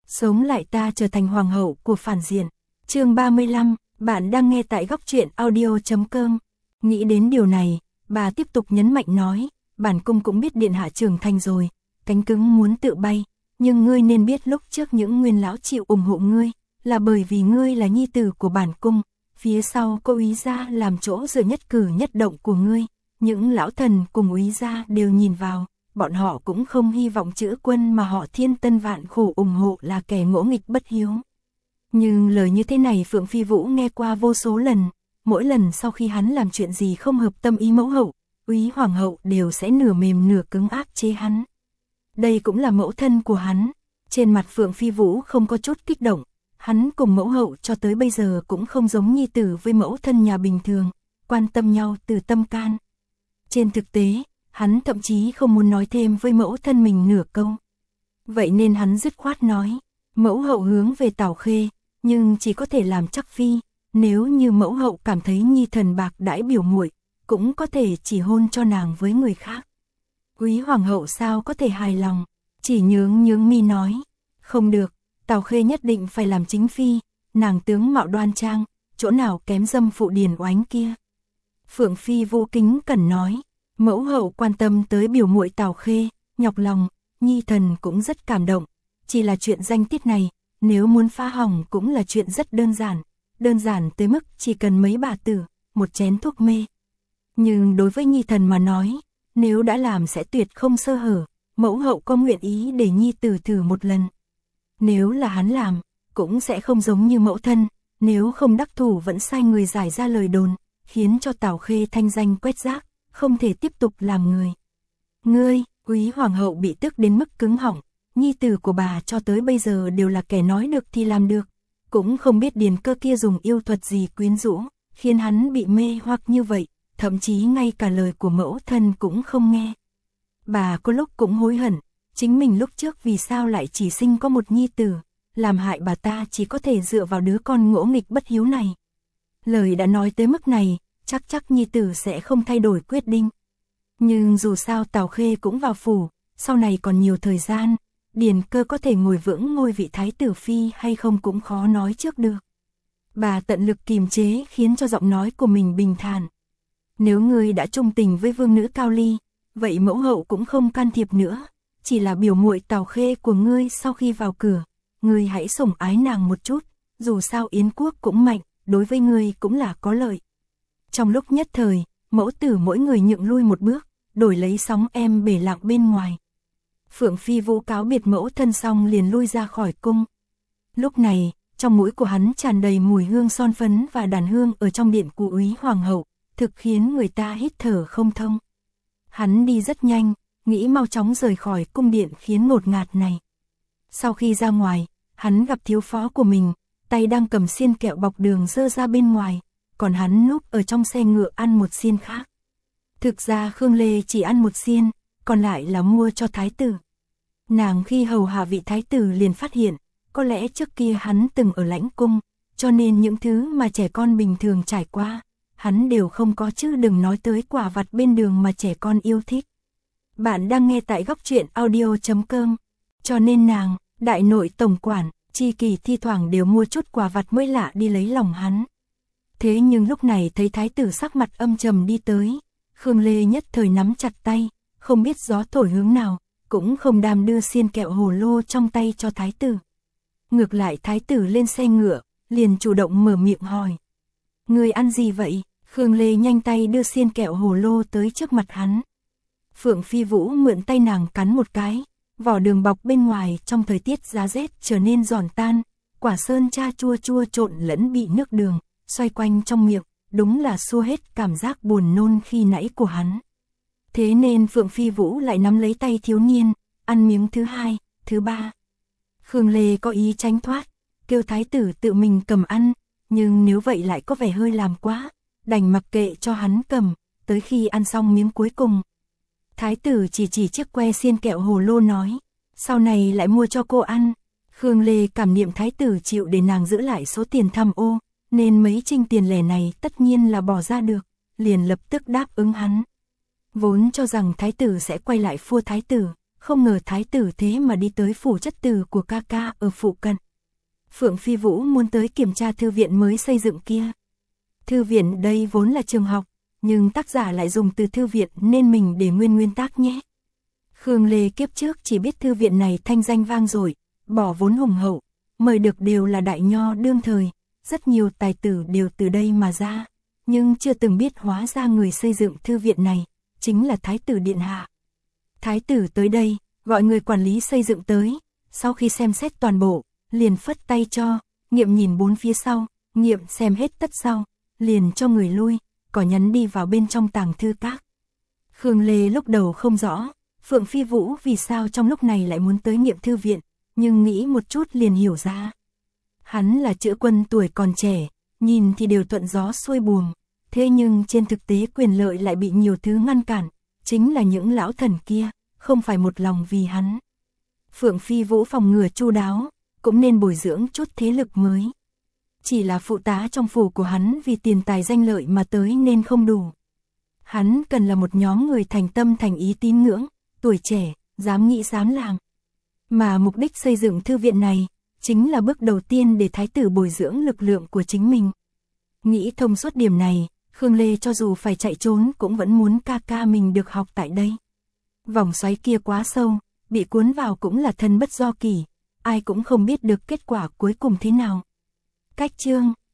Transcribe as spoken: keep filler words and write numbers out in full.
sống lại ta trở thành hoàng hậu của phản diện. Chương ba mươi lăm, bạn đang nghe tại góc truyện audio chấm com. Nghĩ đến điều này, bà tiếp tục nhấn mạnh nói, bản cung cũng biết điện hạ trưởng thành rồi, cánh cứng muốn tự bay, nhưng ngươi nên biết lúc trước những nguyên lão chịu ủng hộ ngươi, là bởi vì ngươi là nhi tử của bản cung, phía sau có úy gia làm chỗ dựa nhất cử nhất động của ngươi, những lão thần cùng úy gia đều nhìn vào, bọn họ cũng không hy vọng chữ quân mà họ thiên tân vạn khổ ủng hộ là kẻ ngỗ nghịch bất hiếu. Nhưng lời như thế này Phượng Phi Vũ nghe qua vô số lần, mỗi lần sau khi hắn làm chuyện gì không hợp tâm ý mẫu hậu, úy hoàng hậu đều sẽ nửa mềm nửa cứng áp chế hắn. Đây cũng là mẫu thân của hắn, trên mặt Phượng Phi Vũ không có chút kích động, hắn cùng mẫu hậu cho tới bây giờ cũng không giống nhi tử với mẫu thân nhà bình thường, quan tâm nhau từ tâm can. Trên thực tế, hắn thậm chí không muốn nói thêm với mẫu thân mình nửa câu. Vậy nên hắn dứt khoát nói, mẫu hậu hướng về Tào Khê, nhưng chỉ có thể làm chắc phi, nếu như mẫu hậu cảm thấy nhi thần bạc đãi biểu muội, cũng có thể chỉ hôn cho nàng với người khác. Quý hoàng hậu sao có thể hài lòng, chỉ nhướng nhướng mi nói, không được, Tào Khê nhất định phải làm chính phi, nàng tướng mạo đoan trang, chỗ nào kém dâm phụ Điền Oánh kia. Phượng Phi Vũ kính cẩn nói, mẫu hậu quan tâm tới biểu muội Tào Khê, nhọc lòng, nhi thần cũng rất cảm động, chỉ là chuyện danh tiết này, nếu muốn phá hỏng cũng là chuyện rất đơn giản, đơn giản tới mức chỉ cần mấy bà tử, một chén thuốc mê. Nhưng đối với nhi thần mà nói, nếu đã làm sẽ tuyệt không sơ hở, mẫu hậu có nguyện ý để nhi tử thử một lần. Nếu là hắn làm, cũng sẽ không giống như mẫu thân, nếu không đắc thủ vẫn sai người giải ra lời đồn, khiến cho Tào Khê thanh danh quét rác, không thể tiếp tục làm người. Ngươi, quý hoàng hậu bị tức đến mức cứng họng, nhi tử của bà cho tới bây giờ đều là kẻ nói được thì làm được, cũng không biết Điền Cơ kia dùng yêu thuật gì quyến rũ, khiến hắn bị mê hoặc như vậy, thậm chí ngay cả lời của mẫu thân cũng không nghe. Bà có lúc cũng hối hận, chính mình lúc trước vì sao lại chỉ sinh có một nhi tử, làm hại bà ta chỉ có thể dựa vào đứa con ngỗ nghịch bất hiếu này. Lời đã nói tới mức này, chắc chắc nhi tử sẽ không thay đổi quyết định. Nhưng dù sao Tào Khê cũng vào phủ, sau này còn nhiều thời gian, Điền Cơ có thể ngồi vững ngôi vị thái tử phi hay không cũng khó nói trước được. Bà tận lực kiềm chế khiến cho giọng nói của mình bình thản. Nếu ngươi đã trung tình với vương nữ Cao Ly, vậy mẫu hậu cũng không can thiệp nữa, chỉ là biểu muội Tào Khê của ngươi sau khi vào cửa, ngươi hãy sủng ái nàng một chút, dù sao Yến quốc cũng mạnh, đối với ngươi cũng là có lợi. Trong lúc nhất thời, mẫu tử mỗi người nhượng lui một bước, đổi lấy sóng em bể lặng bên ngoài. Phượng Phi Vũ cáo biệt mẫu thân xong liền lui ra khỏi cung. Lúc này, trong mũi của hắn tràn đầy mùi hương son phấn và đàn hương ở trong điện của úy hoàng hậu, thực khiến người ta hít thở không thông. Hắn đi rất nhanh, nghĩ mau chóng rời khỏi cung điện khiến ngột ngạt này. Sau khi ra ngoài, hắn gặp thiếu phó của mình, tay đang cầm xiên kẹo bọc đường dơ ra bên ngoài, còn hắn núp ở trong xe ngựa ăn một xiên khác. Thực ra Khương Lê chỉ ăn một xiên, còn lại là mua cho thái tử. Nàng khi hầu hạ vị thái tử liền phát hiện, có lẽ trước kia hắn từng ở lãnh cung, cho nên những thứ mà trẻ con bình thường trải qua, hắn đều không có, chứ đừng nói tới quả vặt bên đường mà trẻ con yêu thích. Bạn đang nghe tại góc truyện audio chấm com, cho nên nàng, đại nội tổng quản, Chi Kỳ thi thoảng đều mua chút quà vặt mới lạ đi lấy lòng hắn. Thế nhưng lúc này thấy thái tử sắc mặt âm trầm đi tới, Khương Lê nhất thời nắm chặt tay, không biết gió thổi hướng nào, cũng không đam đưa xiên kẹo hồ lô trong tay cho thái tử. Ngược lại thái tử lên xe ngựa, liền chủ động mở miệng hỏi. Người ăn gì vậy? Khương Lê nhanh tay đưa xiên kẹo hồ lô tới trước mặt hắn. Phượng Phi Vũ mượn tay nàng cắn một cái, vỏ đường bọc bên ngoài trong thời tiết giá rét trở nên giòn tan, quả sơn cha chua chua trộn lẫn bị nước đường, xoay quanh trong miệng, đúng là xua hết cảm giác buồn nôn khi nãy của hắn. Thế nên Phượng Phi Vũ lại nắm lấy tay thiếu niên, ăn miếng thứ hai, thứ ba. Khương Lê có ý tránh thoát, kêu thái tử tự mình cầm ăn, nhưng nếu vậy lại có vẻ hơi làm quá, đành mặc kệ cho hắn cầm, tới khi ăn xong miếng cuối cùng. Thái tử chỉ chỉ chiếc que xiên kẹo hồ lô nói, sau này lại mua cho cô ăn. Khương Lê cảm niệm thái tử chịu để nàng giữ lại số tiền tham ô, nên mấy trinh tiền lẻ này tất nhiên là bỏ ra được, liền lập tức đáp ứng hắn. Vốn cho rằng thái tử sẽ quay lại phua thái tử, không ngờ thái tử thế mà đi tới phủ chất tử của ca ca ở phụ cận. Phượng Phi Vũ muốn tới kiểm tra thư viện mới xây dựng kia. Thư viện đây vốn là trường học, nhưng tác giả lại dùng từ thư viện nên mình để nguyên nguyên tác nhé. Khương Lê kiếp trước chỉ biết thư viện này thanh danh vang dội, bỏ vốn hùng hậu, mời được đều là đại nho đương thời, rất nhiều tài tử đều từ đây mà ra, nhưng chưa từng biết hóa ra người xây dựng thư viện này chính là thái tử điện hạ. Thái tử tới đây, gọi người quản lý xây dựng tới, sau khi xem xét toàn bộ, liền phất tay cho, Nghiệm nhìn bốn phía sau, Nghiệm xem hết tất sau, liền cho người lui, có nhắn đi vào bên trong tàng thư các. Khương Lê lúc đầu không rõ, Phượng Phi Vũ vì sao trong lúc này lại muốn tới Nghiệm thư viện, nhưng nghĩ một chút liền hiểu ra. Hắn là chữ quân tuổi còn trẻ, nhìn thì đều thuận gió xuôi buồm, thế nhưng trên thực tế quyền lợi lại bị nhiều thứ ngăn cản, chính là những lão thần kia, không phải một lòng vì hắn. Phượng Phi Vũ phòng ngừa chu đáo, cũng nên bồi dưỡng chút thế lực mới. Chỉ là phụ tá trong phủ của hắn vì tiền tài danh lợi mà tới nên không đủ. Hắn cần là một nhóm người thành tâm thành ý tín ngưỡng, tuổi trẻ, dám nghĩ dám làm. Mà mục đích xây dựng thư viện này, chính là bước đầu tiên để thái tử bồi dưỡng lực lượng của chính mình. Nghĩ thông suốt điểm này, Khương Lê cho dù phải chạy trốn cũng vẫn muốn ca ca mình được học tại đây. Vòng xoáy kia quá sâu, bị cuốn vào cũng là thân bất do kỷ, ai cũng không biết được kết quả cuối cùng thế nào. Cách chương